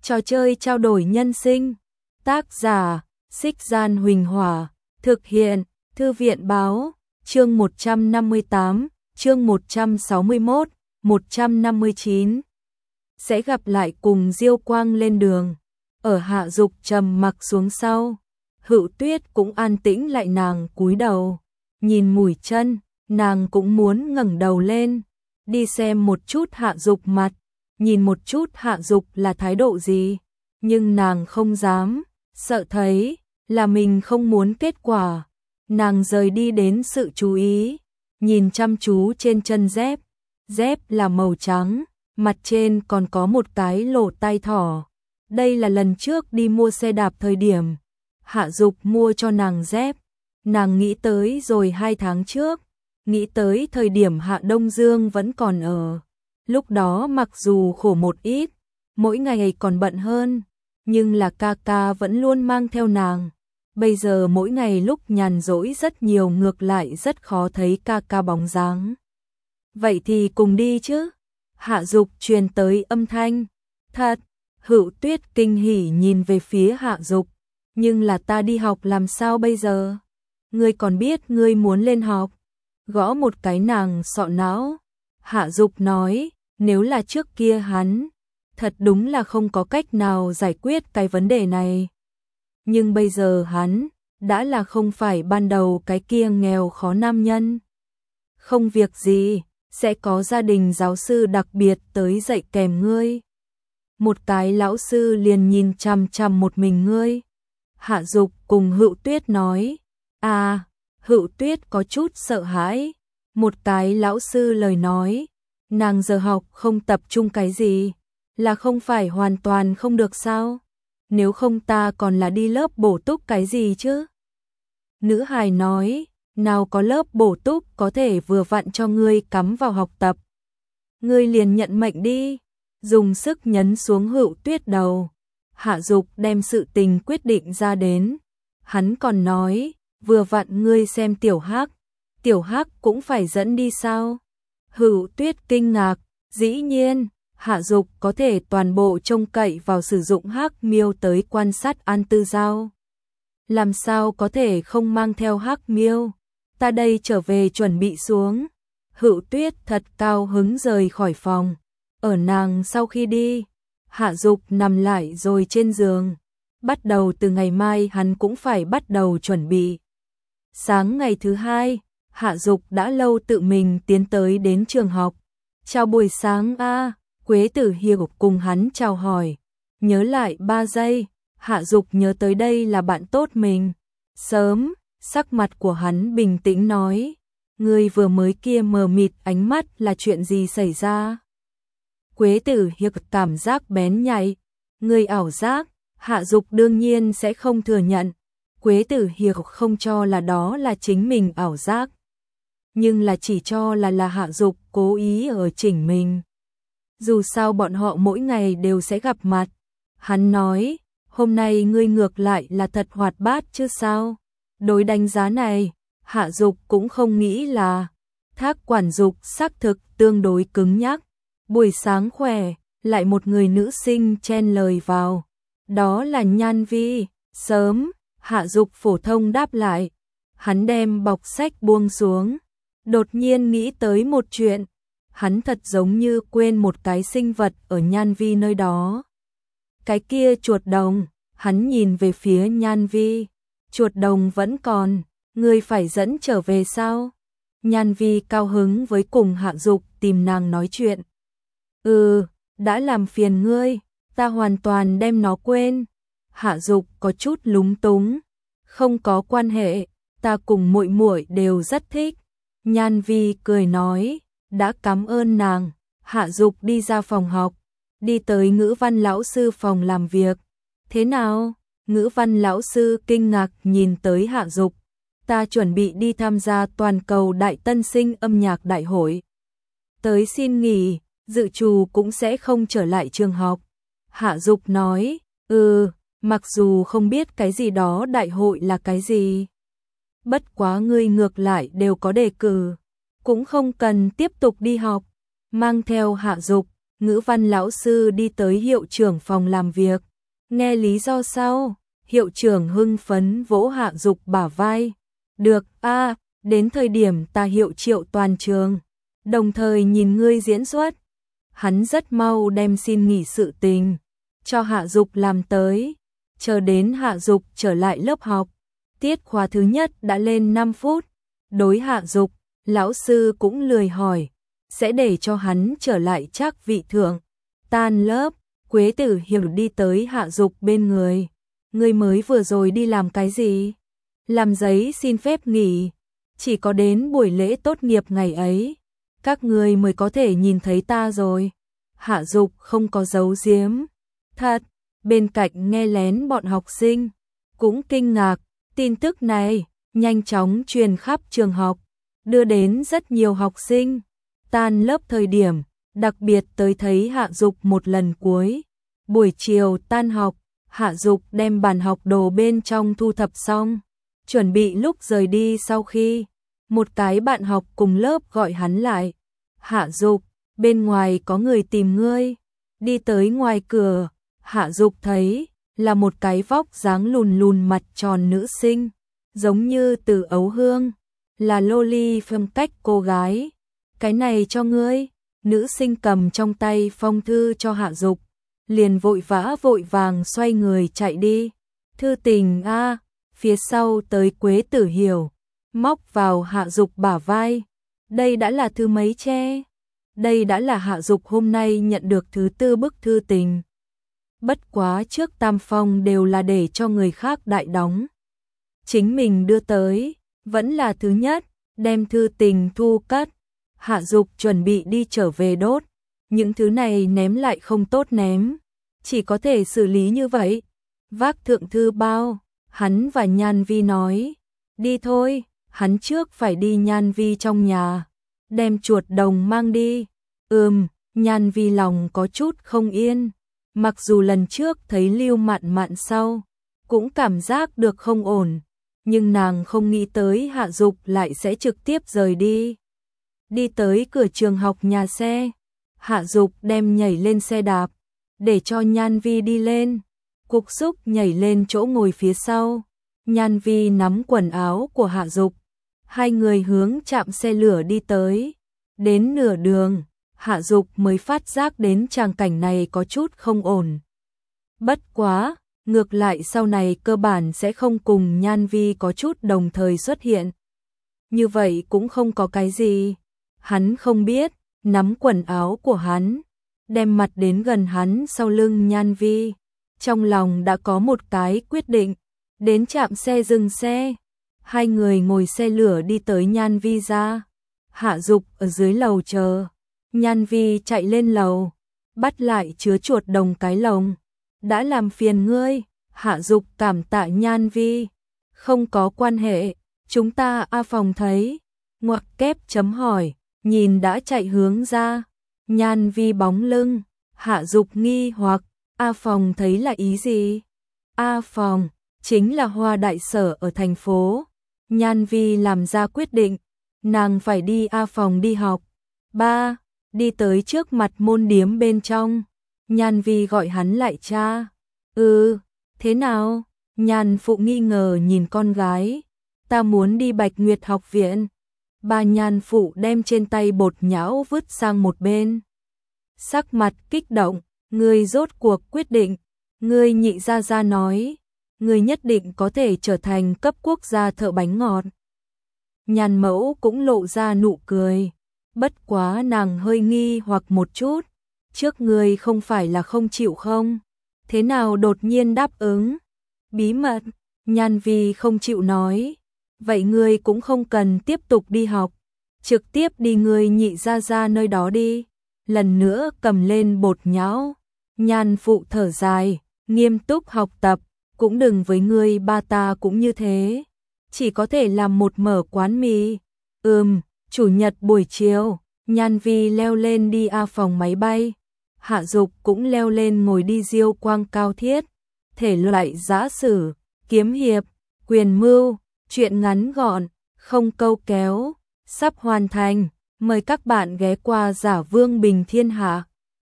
Trò chơi trao đổi nhân sinh. Tác giả: Xích Gian Huỳnh Hỏa. Thực hiện: Thư viện Báo. Chương 158, chương 161, 159. Sẽ gặp lại cùng Diêu Quang lên đường. Ở Hạ Dục trầm mặc xuống sau, Hữu Tuyết cũng an tĩnh lại, nàng cúi đầu, nhìn mũi chân, nàng cũng muốn ngẩng đầu lên, đi xem một chút Hạ Dục mặt, nhìn một chút Hạ Dục là thái độ gì, nhưng nàng không dám, sợ thấy là mình không muốn kết quả. Nàng rời đi đến sự chú ý, nhìn chăm chú trên chân dép, dép là màu trắng, mặt trên còn có một cái lỗ tai thỏ. Đây là lần trước đi mua xe đạp thời điểm Hạ Dục mua cho nàng dép. Nàng nghĩ tới rồi 2 tháng trước, nghĩ tới thời điểm Hạ Đông Dương vẫn còn ở. Lúc đó mặc dù khổ một ít, mỗi ngày còn bận hơn, nhưng là ca ca vẫn luôn mang theo nàng. Bây giờ mỗi ngày lúc nhàn rỗi rất nhiều, ngược lại rất khó thấy ca ca bóng dáng. Vậy thì cùng đi chứ? Hạ Dục truyền tới âm thanh. Thật. Hữu Tuyết kinh hỉ nhìn về phía Hạ Dục. Nhưng là ta đi học làm sao bây giờ? Ngươi còn biết ngươi muốn lên học. Gõ một cái nàng sọ não. Hạ Dục nói, nếu là trước kia hắn, thật đúng là không có cách nào giải quyết cái vấn đề này. Nhưng bây giờ hắn, đã là không phải ban đầu cái kia nghèo khó nam nhân. Không việc gì, sẽ có gia đình giáo sư đặc biệt tới dạy kèm ngươi. Một cái lão sư liền nhìn chằm chằm một mình ngươi. Hạ Dục cùng Hữu Tuyết nói. À, Hữu Tuyết có chút sợ hãi. Một cái lão sư lời nói. Nàng giờ học không tập trung cái gì, là không phải hoàn toàn không được sao? Nếu không ta còn là đi lớp bổ túc cái gì chứ? Nữ hài nói, nào có lớp bổ túc có thể vừa vặn cho ngươi cắm vào học tập. Ngươi liền nhận mệnh đi. Dùng sức nhấn xuống Hữu Tuyết đầu. Hạ Dục đem sự tình quyết định ra đến. Hắn còn nói, vừa vặn ngươi xem Tiểu Hắc cũng phải dẫn đi sao? Hữu Tuyết kinh ngạc, dĩ nhiên, Hạ Dục có thể toàn bộ trông cậy vào sử dụng Hắc Miêu tới quan sát An Tư Giao. Làm sao có thể không mang theo Hắc Miêu? Ta đây trở về chuẩn bị xuống. Hữu Tuyết thật cao hứng rời khỏi phòng. Ở nàng sau khi đi, Hạ Dục nằm lại rồi trên giường. Bắt đầu từ ngày mai hắn cũng phải bắt đầu chuẩn bị. Sáng ngày thứ 2, Hạ Dục đã lâu tự mình tiến tới đến trường học. Chào buổi sáng a. Quế Tử Hiểu cùng hắn chào hỏi. Nhớ lại 3 giây, Hạ Dục nhớ tới đây là bạn tốt mình. Sớm, sắc mặt của hắn bình tĩnh nói. Ngươi vừa mới kia mờ mịt ánh mắt là chuyện gì xảy ra? Quế Tử Hiểu cảm giác bén nhạy. Ngươi ảo giác, Hạ Dục đương nhiên sẽ không thừa nhận. Quế Tử Hiểu không cho là đó là chính mình ảo giác. Nhưng là chỉ cho là Hạ Dục cố ý ở chỉnh mình. Dù sao bọn họ mỗi ngày đều sẽ gặp mặt. Hắn nói, hôm nay ngươi ngược lại là thật hoạt bát chứ sao? Đối đánh giá này, Hạ Dục cũng không nghĩ là. Thác quản Dục xác thực tương đối cứng nhắc. Buổi sáng khỏe, lại một người nữ sinh chen lời vào. Đó là Nhan Vi. Sớm, Hạ Dục phổ thông đáp lại. Hắn đem bọc sách buông xuống. Đột nhiên nghĩ tới một chuyện. Hắn thật giống như quên một cái sinh vật ở Nhan Vi nơi đó. Cái kia chuột đồng. Hắn nhìn về phía Nhan Vi. Chuột đồng vẫn còn. Ngươi phải dẫn trở về sao? Nhan Vi cao hứng với cùng Hạ Dục tìm nàng nói chuyện. Đã làm phiền ngươi, ta hoàn toàn đem nó quên. Hạ Dục có chút lúng túng. Không có quan hệ, ta cùng muội muội đều rất thích. Nhan Vi cười nói, đã cảm ơn nàng. Hạ Dục đi ra phòng học, đi tới ngữ văn lão sư phòng làm việc. Thế nào? Ngữ văn lão sư kinh ngạc nhìn tới Hạ Dục. Ta chuẩn bị đi tham gia toàn cầu đại tân sinh âm nhạc đại hội. Tới xin nghỉ, dự trù cũng sẽ không trở lại trường học. Hạ Dục nói, mặc dù không biết cái gì đó đại hội là cái gì. Bất quá ngươi ngược lại đều có đề cử, cũng không cần tiếp tục đi học. Mang theo Hạ Dục, Ngữ văn lão sư đi tới hiệu trưởng phòng làm việc. Nghe lý do sau, hiệu trưởng hưng phấn vỗ Hạ Dục bả vai. Được a, đến thời điểm ta hiệu triệu toàn trường, đồng thời nhìn ngươi diễn xuất. Hắn rất mau đem xin nghỉ sự tình cho Hạ Dục làm tới. Chờ đến Hạ Dục trở lại lớp học, tiết khóa thứ nhất đã lên 5 phút. Đối Hạ Dục, lão sư cũng lười hỏi, sẽ để cho hắn trở lại chắc vị thượng. Tan lớp, Quế Tử Hiểu đi tới Hạ Dục bên người. Ngươi mới vừa rồi đi làm cái gì? Làm giấy xin phép nghỉ. Chỉ có đến buổi lễ tốt nghiệp ngày ấy, các ngươi mới có thể nhìn thấy ta rồi. Hạ Dục không có giấu giếm. Thật, bên cạnh nghe lén bọn học sinh cũng kinh ngạc. Tin tức này nhanh chóng truyền khắp trường học, đưa đến rất nhiều học sinh. Tan lớp thời điểm, đặc biệt tới thấy Hạ Dục một lần cuối. Buổi chiều tan học, Hạ Dục đem bàn học đồ bên trong thu thập xong, chuẩn bị lúc rời đi. Sau khi một cái bạn học cùng lớp gọi hắn lại. Hạ Dục, bên ngoài có người tìm ngươi. Đi tới ngoài cửa, Hạ Dục thấy là một cái vóc dáng lùn lùn mặt tròn nữ sinh, giống như Từ Ấu Hương, là loli phong cách cô gái. Cái này cho ngươi. Nữ sinh cầm trong tay phong thư cho Hạ Dục, liền vội vàng xoay người chạy đi. Thư tình a. Phía sau tới Quế Tử Hiểu, móc vào Hạ Dục bả vai. Đây đã là thứ mấy che? Đây đã là Hạ Dục hôm nay nhận được thứ 4 bức thư tình. Bất quá trước tam phong đều là để cho người khác đại đóng. Chính mình đưa tới, vẫn là thứ nhất, đem thư tình thu cất. Hạ Dục chuẩn bị đi trở về đốt. Những thứ này ném lại không tốt ném, chỉ có thể xử lý như vậy. Vác thượng thư bao, hắn và Nhan Vi nói. Đi thôi, hắn trước phải đi Nhan Vi trong nhà, đem chuột đồng mang đi. Nhan Vi lòng có chút không yên. Mặc dù lần trước thấy Lưu Mạn Mạn sau, cũng cảm giác được không ổn, nhưng nàng không nghĩ tới Hạ Dục lại sẽ trực tiếp rời đi. Đi tới cửa trường học nhà xe, Hạ Dục đem nhảy lên xe đạp, để cho Nhan Vi đi lên. Cục Xúc nhảy lên chỗ ngồi phía sau, Nhan Vi nắm quần áo của Hạ Dục. Hai người hướng trạm xe lửa đi tới. Đến nửa đường, Hạ Dục mới phát giác đến tràng cảnh này có chút không ổn. Bất quá, ngược lại sau này cơ bản sẽ không cùng Nhan Vi có chút đồng thời xuất hiện. Như vậy cũng không có cái gì. Hắn không biết, nắm quần áo của hắn, đem mặt đến gần hắn sau lưng Nhan Vi. Trong lòng đã có một cái quyết định. Đến trạm xe dừng xe, hai người ngồi xe lửa đi tới Nhan Vi ra. Hạ Dục ở dưới lầu chờ. Nhan Vi chạy lên lầu, bắt lại chứa chuột đồng cái lồng. Đã làm phiền ngươi. Hạ Dục cảm tạ Nhan Vi. Không có quan hệ, chúng ta A Phòng thấy. Ngoặc kép chấm hỏi, nhìn đã chạy hướng ra. Nhan Vi bóng lưng. Hạ Dục nghi hoặc, A Phòng thấy là ý gì? A Phòng chính là Hoa đại sở ở thành phố. Nhan Vi làm ra quyết định, nàng phải đi A Phòng đi học. Đi tới trước mặt môn điếm bên trong, Nhan Vi gọi hắn lại cha. Thế nào? Nhan Phụ nghi ngờ nhìn con gái. Ta muốn đi Bạch Nguyệt học viện. Nhan Phụ đem trên tay bột nhão vứt sang một bên. Sắc mặt kích động, ngươi rốt cuộc quyết định. Ngươi nhị gia gia nói, ngươi nhất định có thể trở thành cấp quốc gia thợ bánh ngọt. Nhan Mẫu cũng lộ ra nụ cười. Bất quá nàng hơi nghi hoặc một chút. Trước ngươi không phải là không chịu không? Thế nào đột nhiên đáp ứng? Bí mật, Nhan Vi không chịu nói. Vậy ngươi cũng không cần tiếp tục đi học, trực tiếp đi ngươi nhị gia gia nơi đó đi. Lần nữa cầm lên bột nhão. Nhan Phụ thở dài, nghiêm túc học tập, cũng đừng với ngươi ba ta cũng như thế. Chỉ có thể làm một mở quán mì. Chủ nhật buổi chiều, Nhan Vi leo lên đi A Phòng máy bay. Hạ Dục cũng leo lên ngồi đi Diêu Quang Cao Thiết. Thể loại giã sử, kiếm hiệp, quyền mưu, truyện ngắn gọn, không câu kéo, sắp hoàn thành. Mời các bạn ghé qua Giả Vương Bình Thiên Hạ.